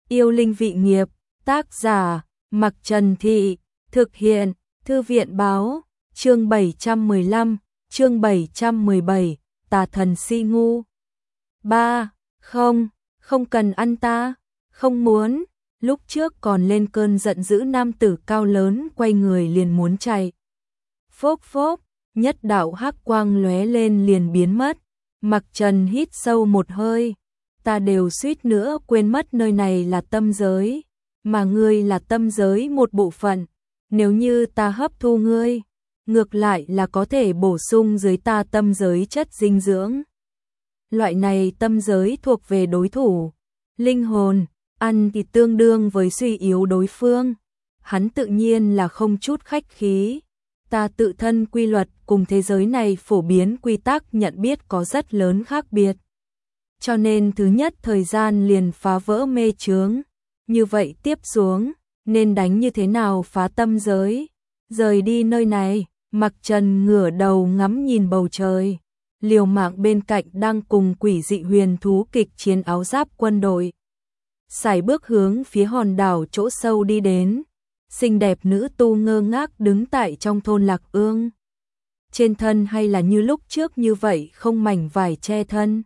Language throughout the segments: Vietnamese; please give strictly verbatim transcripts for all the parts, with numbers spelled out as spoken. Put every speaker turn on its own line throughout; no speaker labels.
Yêu linh vị nghiệp, tác giả, Mặc Trần Thị, thực hiện, Thư viện báo, chương bảy trăm mười lăm, chương bảy trăm mười bảy, tà thần si ngu. Ba, không, không cần ăn ta, không muốn, lúc trước còn lên cơn giận dữ nam tử cao lớn quay người liền muốn chạy. Phốp phốp, nhất đạo hắc quang lóe lên liền biến mất, Mặc Trần hít sâu một hơi, ta đều suýt nữa quên mất nơi này là tâm giới, mà ngươi là tâm giới một bộ phận, nếu như ta hấp thu ngươi, ngược lại là có thể bổ sung dưới ta tâm giới chất dinh dưỡng. Loại này tâm giới thuộc về đối thủ, linh hồn, ăn thì tương đương với suy yếu đối phương, hắn tự nhiên là không chút khách khí. Ta tự thân quy luật cùng thế giới này phổ biến quy tắc nhận biết có rất lớn khác biệt. Cho nên thứ nhất thời gian liền phá vỡ mê chướng, như vậy tiếp xuống, nên đánh như thế nào phá tâm giới, rời đi nơi này. Mặc Trần ngửa đầu ngắm nhìn bầu trời, liều mạng bên cạnh đang cùng quỷ dị huyền thú kịch chiến áo giáp quân đội. Sải bước hướng phía hòn đảo chỗ sâu đi đến, xinh đẹp nữ tu ngơ ngác đứng tại trong thôn Lạc Ương. Trên thân hay là như lúc trước như vậy không mảnh vải che thân,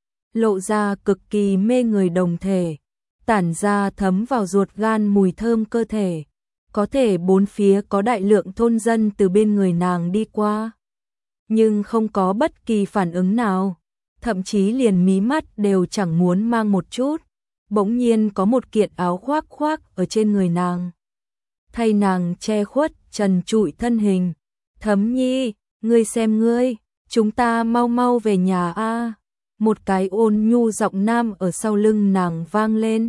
lộ ra cực kỳ mê người đồng thể, tản ra thấm vào ruột gan mùi thơm cơ thể. Có thể bốn phía có đại lượng thôn dân từ bên người nàng đi qua, nhưng không có bất kỳ phản ứng nào, thậm chí liền mí mắt đều chẳng muốn mang một chút. Bỗng nhiên có một kiện áo khoác khoác ở trên người nàng, thay nàng che khuất trần trụi thân hình. Thấm Nhi, ngươi xem ngươi, chúng ta mau mau về nhà a. Một cái ôn nhu giọng nam ở sau lưng nàng vang lên.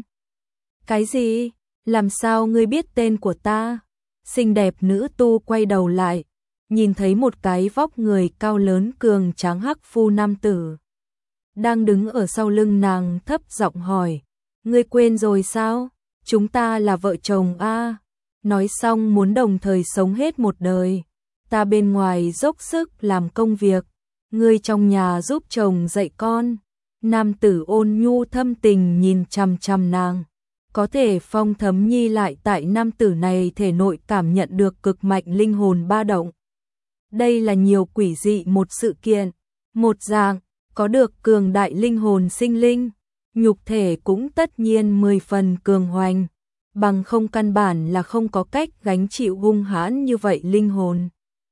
Cái gì? Làm sao ngươi biết tên của ta? Xinh đẹp nữ tu quay đầu lại, nhìn thấy một cái vóc người cao lớn cường tráng hắc phu nam tử đang đứng ở sau lưng nàng, thấp giọng hỏi, ngươi quên rồi sao? Chúng ta là vợ chồng a. Nói xong muốn đồng thời sống hết một đời, ta bên ngoài dốc sức làm công việc, ngươi trong nhà giúp chồng dạy con. Nam tử ôn nhu thâm tình nhìn chằm chằm nàng. Có thể Phong Thấm Nhi lại tại nam tử này thể nội cảm nhận được cực mạnh linh hồn ba động. Đây là nhiều quỷ dị một sự kiện, một dạng, có được cường đại linh hồn sinh linh, nhục thể cũng tất nhiên mười phần cường hoành, bằng không căn bản là không có cách gánh chịu hung hãn như vậy linh hồn.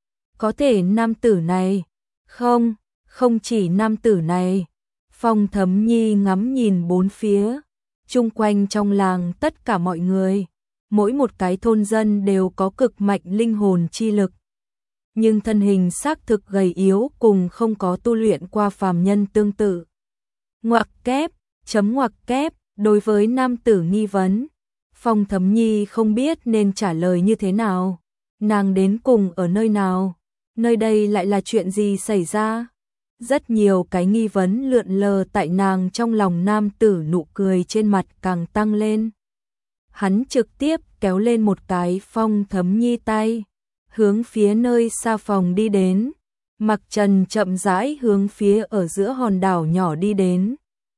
Có thể nam tử này, không, không chỉ nam tử này, Phong Thấm Nhi ngắm nhìn bốn phía. Chung quanh trong làng tất cả mọi người, mỗi một cái thôn dân đều có cực mạnh linh hồn chi lực. Nhưng thân hình xác thực gầy yếu cùng không có tu luyện qua phàm nhân tương tự. Ngoặc kép, chấm ngoặc kép, đối với nam tử nghi vấn, Phong Thấm Nhi không biết nên trả lời như thế nào. Nàng đến cùng ở nơi nào? Nơi đây lại là chuyện gì xảy ra? Rất nhiều cái nghi vấn lượn lờ tại nàng trong lòng. Nam tử nụ cười trên mặt càng tăng lên. Hắn trực tiếp kéo lên một cái Phong Thấm Nhi tay, hướng phía nơi xa phòng đi đến. Mặc Trần chậm rãi hướng phía ở giữa hòn đảo nhỏ đi đến.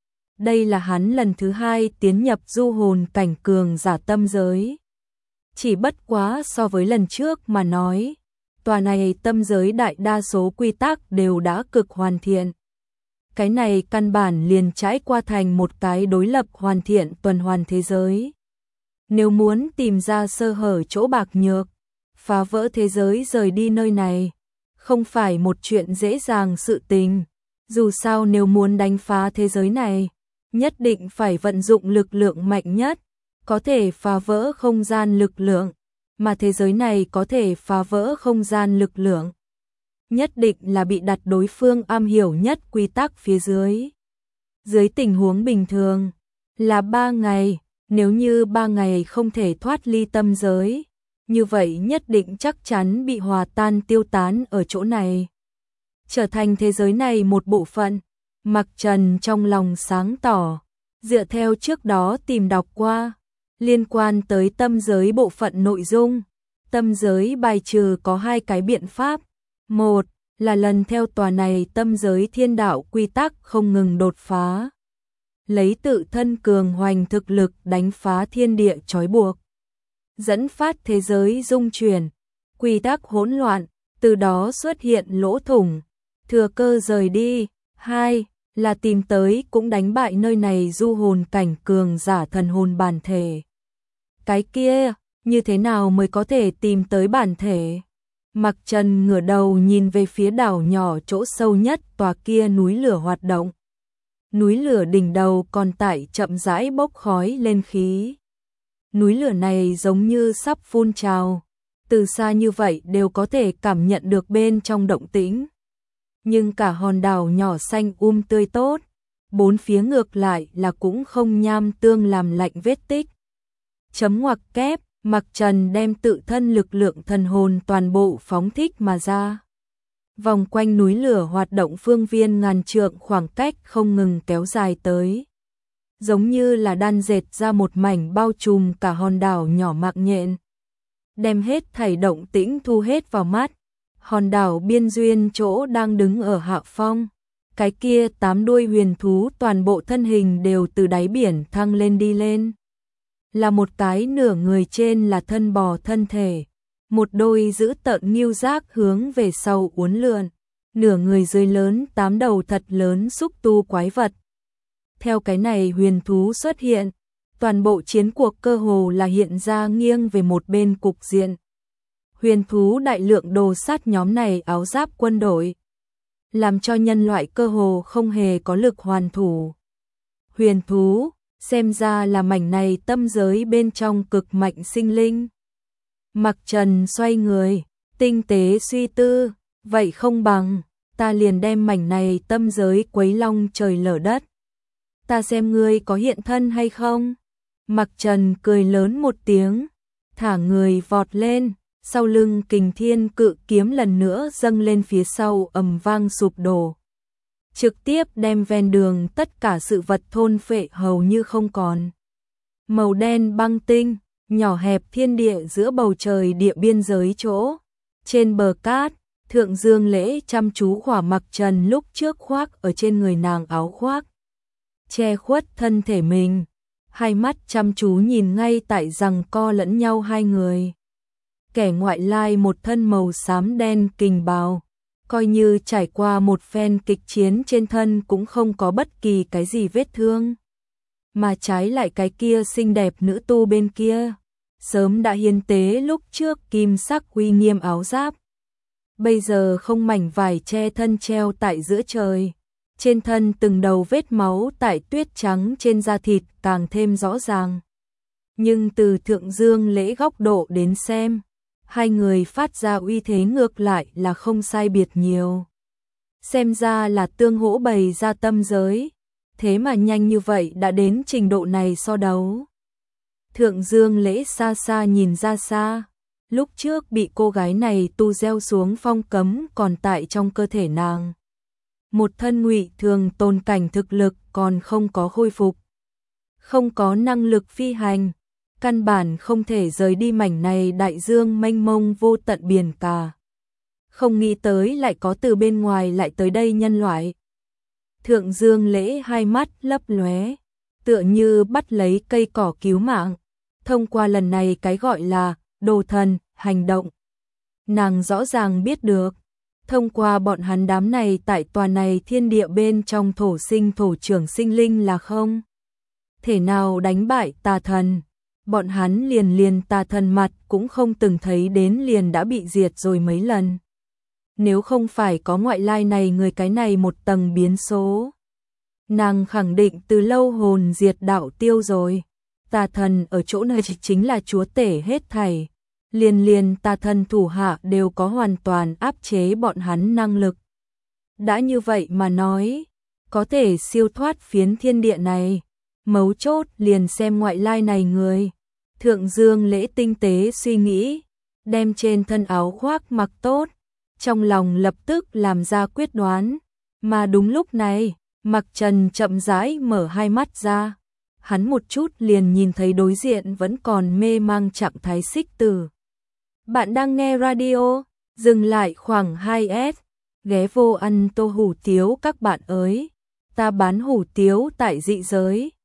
Đây là hắn lần thứ hai tiến nhập du hồn cảnh cường giả tâm giới. Chỉ bất quá so với lần trước mà nói, tòa này tâm giới đại đa số quy tắc đều đã cực hoàn thiện. Cái này căn bản liền trải qua thành một cái đối lập hoàn thiện tuần hoàn thế giới. Nếu muốn tìm ra sơ hở chỗ bạc nhược, phá vỡ thế giới rời đi nơi này, không phải một chuyện dễ dàng sự tình. Dù sao nếu muốn đánh phá thế giới này, nhất định phải vận dụng lực lượng mạnh nhất, có thể phá vỡ không gian lực lượng. Mà thế giới này có thể phá vỡ không gian lực lượng, nhất định là bị đặt đối phương am hiểu nhất quy tắc phía dưới. Dưới tình huống bình thường là ba ngày, nếu như ba ngày không thể thoát ly tâm giới, như vậy nhất định chắc chắn bị hòa tan tiêu tán ở chỗ này, trở thành thế giới này một bộ phận. Mặc Trần trong lòng sáng tỏ, dựa theo trước đó tìm đọc qua liên quan tới tâm giới bộ phận nội dung, tâm giới bài trừ có hai cái biện pháp. Một là lần theo tòa này tâm giới thiên đạo quy tắc không ngừng đột phá. lấy tự thân cường hoành thực lực đánh phá thiên địa trói buộc, dẫn phát thế giới rung chuyển, quy tắc hỗn loạn, từ đó xuất hiện lỗ thủng, thừa cơ rời đi. Hai là tìm tới cũng đánh bại nơi này du hồn cảnh cường giả thần hồn bản thể. Cái kia, như thế nào mới có thể tìm tới bản thể? Mặc Trần ngửa đầu nhìn về phía đảo nhỏ chỗ sâu nhất tòa kia núi lửa hoạt động. Núi lửa đỉnh đầu còn tại chậm rãi bốc khói lên khí. Núi lửa này giống như sắp phun trào, từ xa như vậy đều có thể cảm nhận được bên trong động tĩnh. Nhưng cả hòn đảo nhỏ xanh um tươi tốt, bốn phía ngược lại là cũng không nham tương làm lạnh vết tích. Chấm ngoặc kép, Mặc Trần đem tự thân lực lượng thần hồn toàn bộ phóng thích mà ra. Vòng quanh núi lửa hoạt động phương viên ngàn trượng khoảng cách không ngừng kéo dài tới. Giống như là đan dệt ra một mảnh bao trùm cả hòn đảo nhỏ mạng nhện. Đem hết thảy động tĩnh thu hết vào mắt. Hòn đảo biên duyên chỗ đang đứng ở hạ phong. Cái kia tám đuôi huyền thú toàn bộ thân hình đều từ đáy biển thăng lên đi lên. Là một cái nửa người trên là thân bò thân thể. Một đôi giữ tợn nghiêu giác hướng về sau uốn lượn. Nửa người dưới lớn tám đầu thật lớn xúc tu quái vật. Theo cái này huyền thú xuất hiện, toàn bộ chiến cuộc cơ hồ là hiện ra nghiêng về một bên cục diện. Huyền thú đại lượng đồ sát nhóm này áo giáp quân đội, làm cho nhân loại cơ hồ không hề có lực hoàn thủ. Huyền thú, xem ra là mảnh này tâm giới bên trong cực mạnh sinh linh. Mặc Trần xoay người, tinh tế suy tư, vậy không bằng, ta liền đem mảnh này tâm giới quấy long trời lở đất. Ta xem ngươi có hiện thân hay không? Mặc Trần cười lớn một tiếng, thả người vọt lên, sau lưng Kình Thiên cự kiếm lần nữa dâng lên phía sau ầm vang sụp đổ. Trực tiếp đem ven đường tất cả sự vật thôn phệ hầu như không còn. Màu đen băng tinh, nhỏ hẹp thiên địa giữa bầu trời địa biên giới chỗ. Trên bờ cát, Thượng Dương Lễ chăm chú khỏa Mặc Trần lúc trước khoác ở trên người nàng áo khoác. Che khuất thân thể mình, hai mắt chăm chú nhìn ngay tại giằng co lẫn nhau hai người. Kẻ ngoại lai một thân màu xám đen kình bào, coi như trải qua một phen kịch chiến trên thân cũng không có bất kỳ cái gì vết thương. Mà trái lại cái kia xinh đẹp nữ tu bên kia, sớm đã hiến tế lúc trước kim sắc uy nghiêm áo giáp. Bây giờ không mảnh vải che thân treo tại giữa trời. Trên thân từng đầu vết máu tại tuyết trắng trên da thịt càng thêm rõ ràng. Nhưng từ Thượng Dương Lễ góc độ đến xem, hai người phát ra uy thế ngược lại là không sai biệt nhiều. Xem ra là tương hỗ bày ra tâm giới, thế mà nhanh như vậy đã đến trình độ này so đấu. Thượng Dương Lễ xa xa nhìn ra xa, lúc trước bị cô gái này tu gieo xuống phong cấm còn tại trong cơ thể nàng. Một thân ngụy thường tồn cảnh thực lực còn không có khôi phục, không có năng lực phi hành, căn bản không thể rời đi mảnh này đại dương mênh mông vô tận biển cả. Không nghĩ tới lại có từ bên ngoài lại tới đây nhân loại. Thượng Dương Lễ hai mắt lấp lóe, tựa như bắt lấy cây cỏ cứu mạng, thông qua lần này cái gọi là đồ thần hành động. Nàng rõ ràng biết được, thông qua bọn hắn đám này tại tòa này thiên địa bên trong thổ sinh thổ trưởng sinh linh là không thể nào đánh bại tà thần. Bọn hắn liền liền tà thần mặt cũng không từng thấy đến liền đã bị diệt rồi mấy lần. Nếu không phải có ngoại lai này người cái này một tầng biến số, nàng khẳng định từ lâu hồn diệt đạo tiêu rồi. Tà thần ở chỗ này chính là chúa tể hết thảy. Liền liền tà thần thủ hạ đều có hoàn toàn áp chế bọn hắn năng lực. Đã như vậy mà nói, có thể siêu thoát phiến thiên địa này, mấu chốt liền xem ngoại lai này người. Thượng Dương Lễ tinh tế suy nghĩ, đem trên thân áo khoác mặc tốt, trong lòng lập tức làm ra quyết đoán. Mà đúng lúc này, Mặc Trần chậm rãi mở hai mắt ra, hắn một chút liền nhìn thấy đối diện vẫn còn mê mang trạng thái Xích Tử. Bạn đang nghe radio, dừng lại khoảng hai s, ghé vô ăn tô hủ tiếu các bạn ơi. ta bán hủ tiếu tại dị giới.